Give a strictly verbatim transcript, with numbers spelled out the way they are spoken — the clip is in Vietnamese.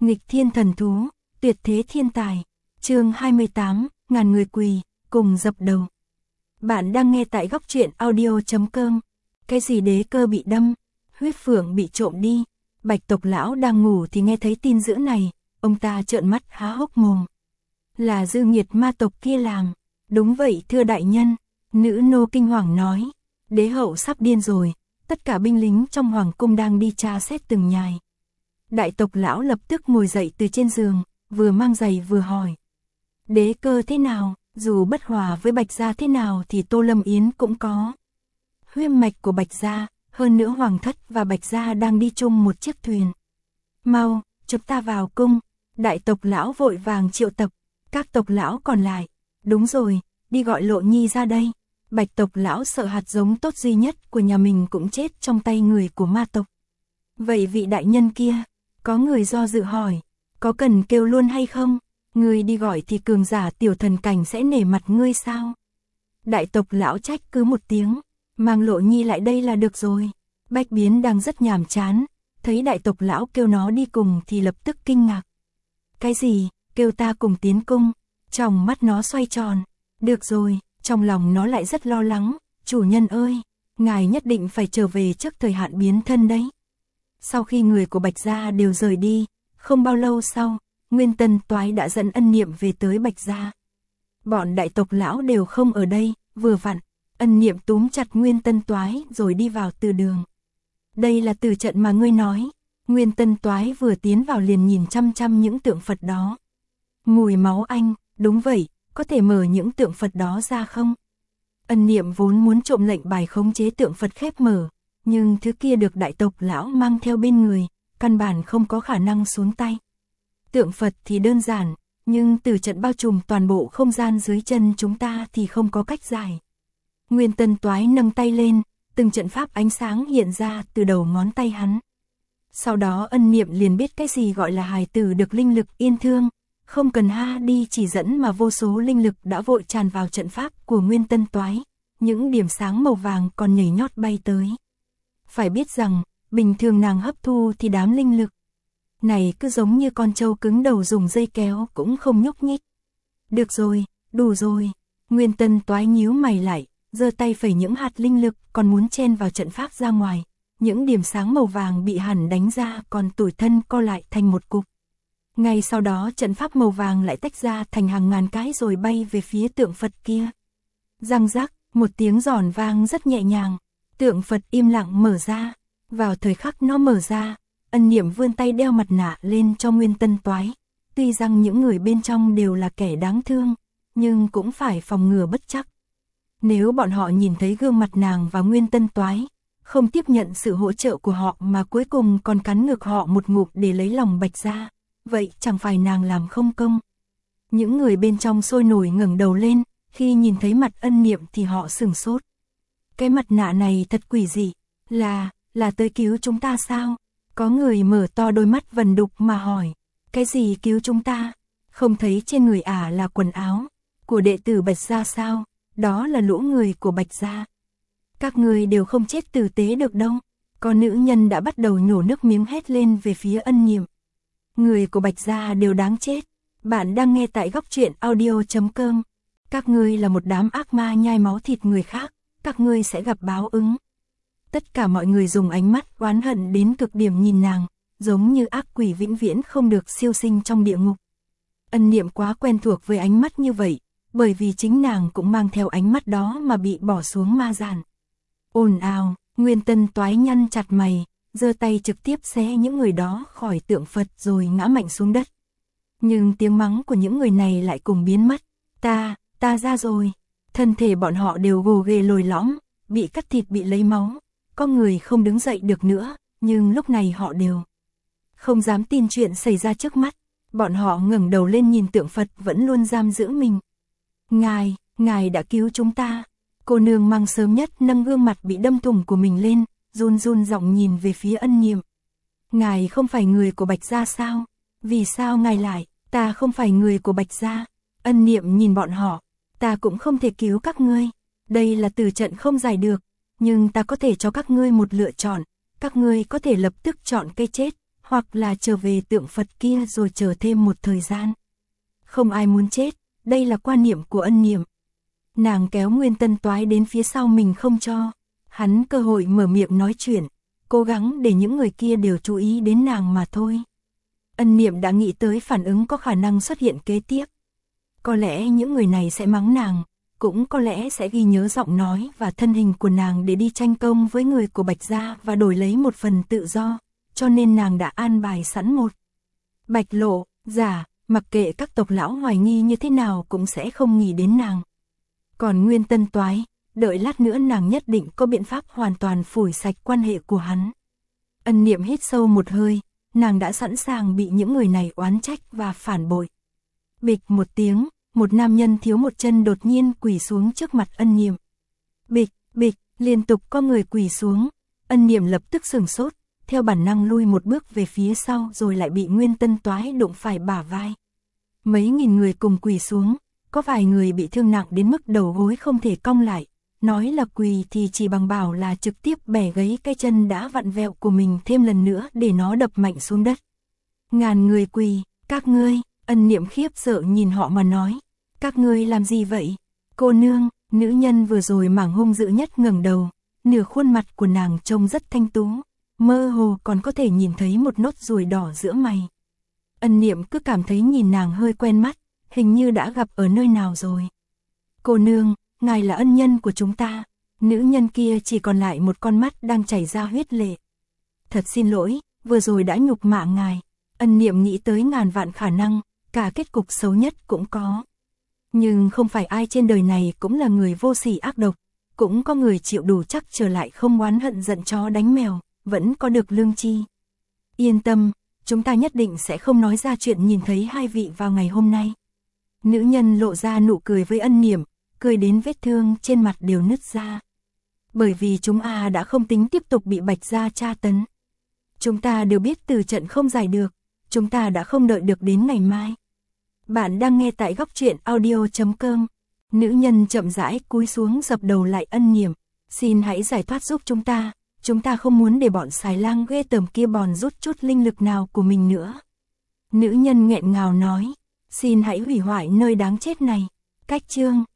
Nghịch thiên thần thú, tuyệt thế thiên tài. Chương hai mươi tám, ngàn người quỳ, cùng dập đầu. Bạn đang nghe tại góc truyện audio chấm com. Cái gì đế cơ bị đâm, huyết phượng bị trộm đi. Bạch tộc lão đang ngủ thì nghe thấy tin dữ này, ông ta trợn mắt há hốc mồm. Là dư nghiệt ma tộc kia làm. Đúng vậy thưa đại nhân, nữ nô kinh hoàng nói. Đế hậu sắp điên rồi, tất cả binh lính trong hoàng cung đang đi tra xét từng nhài. Đại tộc lão lập tức ngồi dậy từ trên giường, vừa mang giày vừa hỏi. Đế cơ thế nào, dù bất hòa với Bạch gia thế nào thì Tô Lâm Yến cũng có huyết mạch của Bạch gia, hơn nữa hoàng thất và Bạch gia đang đi chung một chiếc thuyền. Mau, chúng ta vào cung. Đại tộc lão vội vàng triệu tập các tộc lão còn lại. Đúng rồi, đi gọi Lộ Nhi ra đây. Bạch tộc lão sợ hạt giống tốt duy nhất của nhà mình cũng chết trong tay người của ma tộc. Vậy vị đại nhân kia, có người do dự hỏi, có cần kêu luôn hay không? Người đi gọi thì cường giả tiểu thần cảnh sẽ nể mặt ngươi sao? Đại tộc lão trách cứ một tiếng, mang Lộ Nhi lại đây là được rồi. Bách Biến đang rất nhàm chán, thấy đại tộc lão kêu nó đi cùng thì lập tức kinh ngạc. Cái gì, kêu ta cùng tiến cung? Trong mắt nó xoay tròn. Được rồi, trong lòng nó lại rất lo lắng. Chủ nhân ơi, ngài nhất định phải trở về trước thời hạn biến thân đấy. Sau khi người của Bạch gia đều rời đi, không bao lâu sau, Nguyên Tân Toái đã dẫn Ân Niệm về tới Bạch gia. Bọn đại tộc lão đều không ở đây, vừa vặn, Ân Niệm túm chặt Nguyên Tân Toái rồi đi vào từ đường. Đây là từ trận mà ngươi nói. Nguyên Tân Toái vừa tiến vào liền nhìn chăm chăm những tượng Phật đó. Mùi máu anh, đúng vậy, có thể mở những tượng Phật đó ra không? Ân Niệm vốn muốn trộm lệnh bài khống chế tượng Phật khép mở, nhưng thứ kia được đại tộc lão mang theo bên người, căn bản không có khả năng xuống tay. Tượng Phật thì đơn giản, nhưng từ trận bao trùm toàn bộ không gian dưới chân chúng ta thì không có cách giải. Nguyên Tân Toái nâng tay lên, từng trận pháp ánh sáng hiện ra từ đầu ngón tay hắn. Sau đó Ân Niệm liền biết cái gì gọi là hài tử được linh lực yên thương, không cần ha đi chỉ dẫn mà vô số linh lực đã vội tràn vào trận pháp của Nguyên Tân Toái, những điểm sáng màu vàng còn nhảy nhót bay tới. Phải biết rằng, bình thường nàng hấp thu thì đám linh lực này cứ giống như con trâu cứng đầu dùng dây kéo cũng không nhúc nhích. Được rồi, đủ rồi. Nguyên Tân Toái nhíu mày lại, giơ tay phẩy những hạt linh lực còn muốn chen vào trận pháp ra ngoài. Những điểm sáng màu vàng bị hẳn đánh ra còn tủi thân co lại thành một cục. Ngay sau đó trận pháp màu vàng lại tách ra thành hàng ngàn cái rồi bay về phía tượng Phật kia. Răng rắc, một tiếng giòn vang rất nhẹ nhàng. Tượng Phật im lặng mở ra. Vào thời khắc nó mở ra, Ân Niệm vươn tay đeo mặt nạ lên cho Nguyên Tân Toái. Tuy rằng những người bên trong đều là kẻ đáng thương, nhưng cũng phải phòng ngừa bất trắc. Nếu bọn họ nhìn thấy gương mặt nàng và Nguyên Tân Toái, không tiếp nhận sự hỗ trợ của họ mà cuối cùng còn cắn ngược họ một ngụm để lấy lòng Bạch gia, vậy chẳng phải nàng làm không công. Những người bên trong sôi nổi ngẩng đầu lên, khi nhìn thấy mặt Ân Niệm thì họ sửng sốt. Cái mặt nạ này thật quỷ dị, là, là tới cứu chúng ta sao? Có người mở to đôi mắt vần đục mà hỏi, cái gì cứu chúng ta? Không thấy trên người ả là quần áo của đệ tử Bạch gia sao? Đó là lũ người của Bạch gia. Các người đều không chết tử tế được đâu. Có nữ nhân đã bắt đầu nhổ nước miếng hét lên về phía Ân Niệm. Người của Bạch gia đều đáng chết. Bạn đang nghe tại góc truyện audio chấm com. Các ngươi là một đám ác ma nhai máu thịt người khác, các ngươi sẽ gặp báo ứng. Tất cả mọi người dùng ánh mắt oán hận đến cực điểm nhìn nàng, giống như ác quỷ vĩnh viễn không được siêu sinh trong địa ngục. Ân Niệm quá quen thuộc với ánh mắt như vậy, bởi vì chính nàng cũng mang theo ánh mắt đó mà bị bỏ xuống ma giàn. Ồn ào, Nguyên Tân Toái nhăn chặt mày, giơ tay trực tiếp xé những người đó khỏi tượng Phật rồi ngã mạnh xuống đất. Nhưng tiếng mắng của những người này lại cùng biến mất. Ta, ta ra rồi. Thân thể bọn họ đều gồ ghề lồi lõm, bị cắt thịt bị lấy máu. Có người không đứng dậy được nữa, nhưng lúc này họ đều không dám tin chuyện xảy ra trước mắt. Bọn họ ngẩng đầu lên nhìn tượng Phật vẫn luôn giam giữ mình. Ngài, ngài đã cứu chúng ta. Cô nương mang sớm nhất nâng gương mặt bị đâm thủng của mình lên, run run giọng nhìn về phía Ân Niệm. Ngài không phải người của Bạch gia sao? Vì sao ngài lại? Ta không phải người của Bạch gia. Ân Niệm nhìn bọn họ. Ta cũng không thể cứu các ngươi. Đây là tử trận không giải được. Nhưng ta có thể cho các ngươi một lựa chọn. Các ngươi có thể lập tức chọn cái chết, hoặc là trở về tượng Phật kia rồi chờ thêm một thời gian. Không ai muốn chết, đây là quan niệm của Ân Niệm. Nàng kéo Nguyên Tân Toái đến phía sau mình không cho hắn cơ hội mở miệng nói chuyện, cố gắng để những người kia đều chú ý đến nàng mà thôi. Ân Niệm đã nghĩ tới phản ứng có khả năng xuất hiện kế tiếp. Có lẽ những người này sẽ mắng nàng, cũng có lẽ sẽ ghi nhớ giọng nói và thân hình của nàng để đi tranh công với người của Bạch Gia và đổi lấy một phần tự do, cho nên nàng đã an bài sẵn một Bạch Lộ, giả, mặc kệ các tộc lão hoài nghi như thế nào cũng sẽ không nghĩ đến nàng. Còn Nguyên Tân Toái, đợi lát nữa nàng nhất định có biện pháp hoàn toàn phủi sạch quan hệ của hắn. Ân Niệm hít sâu một hơi, nàng đã sẵn sàng bị những người này oán trách và phản bội. Bịch một tiếng, một nam nhân thiếu một chân đột nhiên quỳ xuống trước mặt Ân Niệm. Bịch, bịch, liên tục có người quỳ xuống, Ân Niệm lập tức sửng sốt, theo bản năng lui một bước về phía sau rồi lại bị Nguyên Tân Toái đụng phải bả vai. Mấy nghìn người cùng quỳ xuống, có vài người bị thương nặng đến mức đầu gối không thể cong lại, nói là quỳ thì chỉ bằng bảo là trực tiếp bẻ gãy cái chân đã vặn vẹo của mình thêm lần nữa để nó đập mạnh xuống đất. Ngàn người quỳ, các ngươi, Ân Niệm khiếp sợ nhìn họ mà nói, các ngươi làm gì vậy? Cô nương, nữ nhân vừa rồi mảng hung dữ nhất ngẩng đầu, nửa khuôn mặt của nàng trông rất thanh tú, mơ hồ còn có thể nhìn thấy một nốt ruồi đỏ giữa mày. Ân Niệm cứ cảm thấy nhìn nàng hơi quen mắt, hình như đã gặp ở nơi nào rồi. Cô nương, ngài là ân nhân của chúng ta. Nữ nhân kia chỉ còn lại một con mắt đang chảy ra huyết lệ. Thật xin lỗi, vừa rồi đã nhục mạ ngài. Ân Niệm nghĩ tới ngàn vạn khả năng, cả kết cục xấu nhất cũng có. Nhưng không phải ai trên đời này cũng là người vô sỉ ác độc, cũng có người chịu đủ chắc trở lại không oán hận giận chó đánh mèo, vẫn có được lương tri. Yên tâm, chúng ta nhất định sẽ không nói ra chuyện nhìn thấy hai vị vào ngày hôm nay. Nữ nhân lộ ra nụ cười với Ân Niệm, cười đến vết thương trên mặt đều nứt ra. Bởi vì chúng ta đã không tính tiếp tục bị Bạch Gia tra tấn. Chúng ta đều biết từ trận không giải được, chúng ta đã không đợi được đến ngày mai. Bạn đang nghe tại góc truyện audio chấm com. Nữ nhân chậm rãi cúi xuống dập đầu lại Ân Niệm, xin hãy giải thoát giúp chúng ta, chúng ta không muốn để bọn xài lang ghê tởm kia bòn rút chút linh lực nào của mình nữa. Nữ nhân nghẹn ngào nói, xin hãy hủy hoại nơi đáng chết này. Cách chương